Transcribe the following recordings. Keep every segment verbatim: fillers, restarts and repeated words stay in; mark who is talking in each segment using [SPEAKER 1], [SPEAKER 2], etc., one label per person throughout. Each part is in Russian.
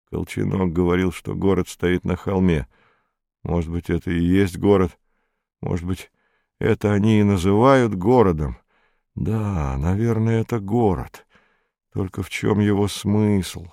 [SPEAKER 1] Колченок говорил, что город стоит на холме. Может быть, это и есть город. Может быть, это они и называют городом. Да, наверное, это город. Только в чем его смысл?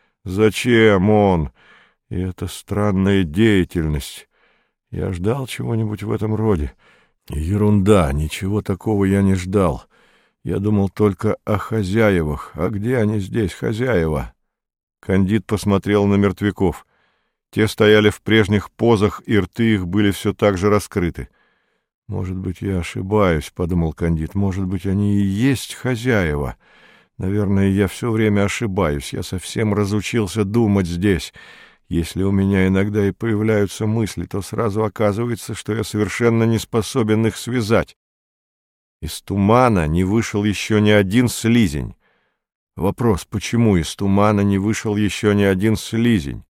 [SPEAKER 1] Зачем он? И эта странная деятельность. Я ждал чего-нибудь в этом роде. Ерунда, ничего такого я не ждал. Я думал только о хозяевах. А где они здесь, хозяева? Кандид посмотрел на мертвяков. Те стояли в прежних позах, и рты их были все так же раскрыты. «Может быть, я ошибаюсь», — подумал Кандид. «Может быть, они и есть хозяева. Наверное, я все время ошибаюсь. Я совсем разучился думать здесь. Если у меня иногда и появляются мысли, то сразу оказывается, что я совершенно не способен их связать. Из тумана не вышел еще ни один слизень. Вопрос, почему из тумана не вышел еще ни один слизень?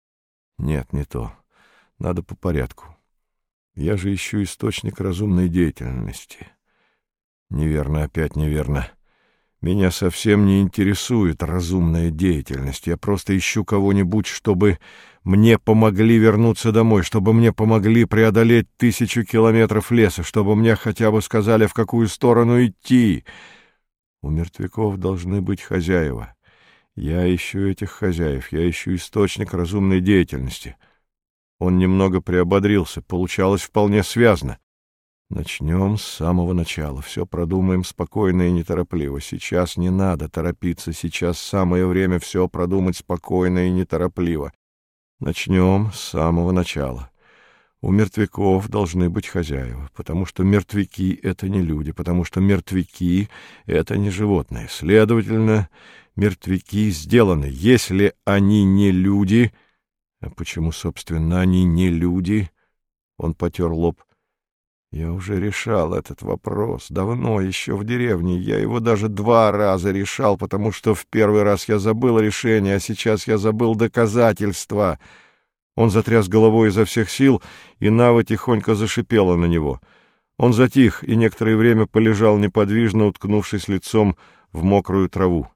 [SPEAKER 1] Нет, не то. Надо по порядку. Я же ищу источник разумной деятельности. Неверно, опять неверно. Меня совсем не интересует разумная деятельность. Я просто ищу кого-нибудь, чтобы мне помогли вернуться домой, чтобы мне помогли преодолеть тысячу километров леса, чтобы мне хотя бы сказали, в какую сторону идти. У мертвяков должны быть хозяева. Я ищу этих хозяев, я ищу источник разумной деятельности. Он немного приободрился, получалось вполне связно. Начнем с самого начала, все продумаем спокойно и неторопливо. Сейчас не надо торопиться, сейчас самое время все продумать спокойно и неторопливо. Начнем с самого начала. У мертвяков должны быть хозяева, потому что мертвяки — это не люди, потому что мертвяки — это не животные. Следовательно, мертвяки сделаны. Если они не люди... А почему, собственно, они не люди? Он потер лоб. Я уже решал этот вопрос. Давно, еще в деревне. Я его даже два раза решал, потому что в первый раз я забыл решение, а сейчас я забыл доказательства. Он затряс головой изо всех сил, и Нава тихонько зашипела на него. Он затих и некоторое время полежал неподвижно, уткнувшись лицом в мокрую траву.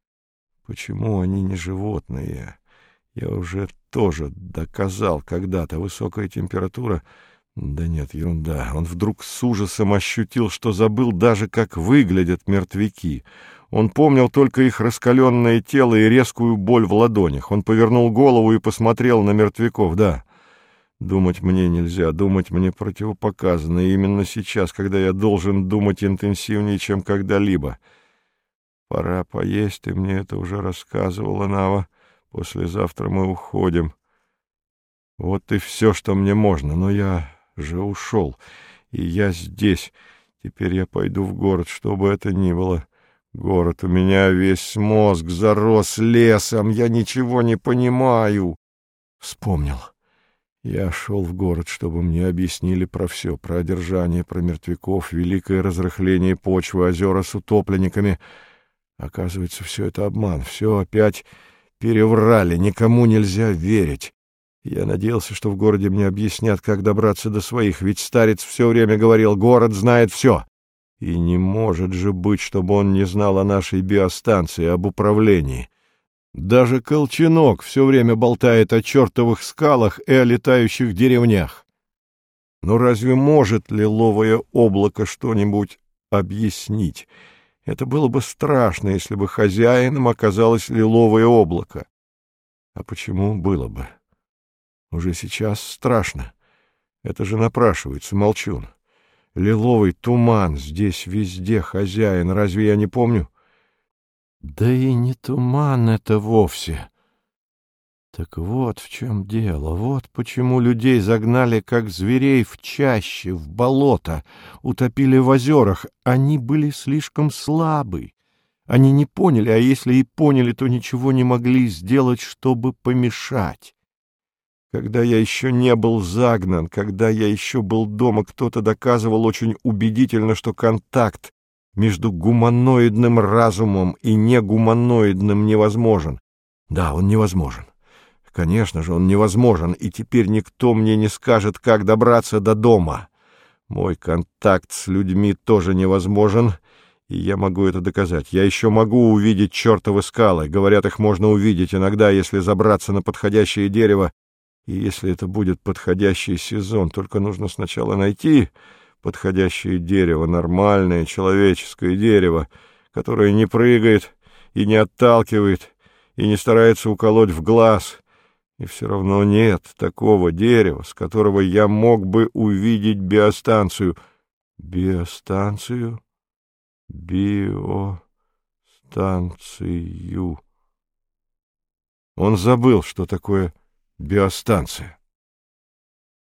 [SPEAKER 1] Почему они не животные? Я уже тоже доказал когда-то. Высокая температура... Да нет, ерунда. Он вдруг с ужасом ощутил, что забыл даже, как выглядят мертвяки. Он помнил только их раскаленное тело и резкую боль в ладонях. Он повернул голову и посмотрел на мертвяков. Да, думать мне нельзя, думать мне противопоказано. И именно сейчас, когда я должен думать интенсивнее, чем когда-либо. Пора поесть, ты мне это уже рассказывала, Нава. Послезавтра мы уходим. Вот и все, что мне можно, но я... же ушел, и я здесь. Теперь я пойду в город, что бы это ни было. Город, у меня весь мозг зарос лесом, я ничего не понимаю. Вспомнил. Я шел в город, чтобы мне объяснили про все, про одержание, про мертвяков, великое разрыхление почвы, озера с утопленниками. Оказывается, все это обман, все опять переврали, никому нельзя верить. Я надеялся, что в городе мне объяснят, как добраться до своих, ведь старец все время говорил: город знает все. И не может же быть, чтобы он не знал о нашей биостанции, об управлении. Даже Колченок все время болтает о чертовых скалах и о летающих деревнях. Но разве может лиловое облако что-нибудь объяснить? Это было бы страшно, если бы хозяином оказалось лиловое облако. А почему было бы? Уже сейчас страшно. Это же напрашивается, молчун. Лиловый туман, здесь везде хозяин, разве я не помню? Да и не туман это вовсе. Так вот в чем дело, вот почему людей загнали, как зверей, в чаще, в болото, утопили в озерах. Они были слишком слабы. Они не поняли, а если и поняли, то ничего не могли сделать, чтобы помешать. Когда я еще не был загнан, когда я еще был дома, кто-то доказывал очень убедительно, что контакт между гуманоидным разумом и негуманоидным невозможен. Да, он невозможен. Конечно же, он невозможен, и теперь никто мне не скажет, как добраться до дома. Мой контакт с людьми тоже невозможен, И я могу это доказать. Я еще могу увидеть чертовы скалы. Говорят, их можно увидеть иногда, если забраться на подходящее дерево. И если это будет подходящий сезон, только нужно сначала найти подходящее дерево, нормальное человеческое дерево, которое не прыгает и не отталкивает, и не старается уколоть в глаз. И все равно нет такого дерева, с которого я мог бы увидеть биостанцию. Биостанцию? Биостанцию. Он забыл, что такое биостанция.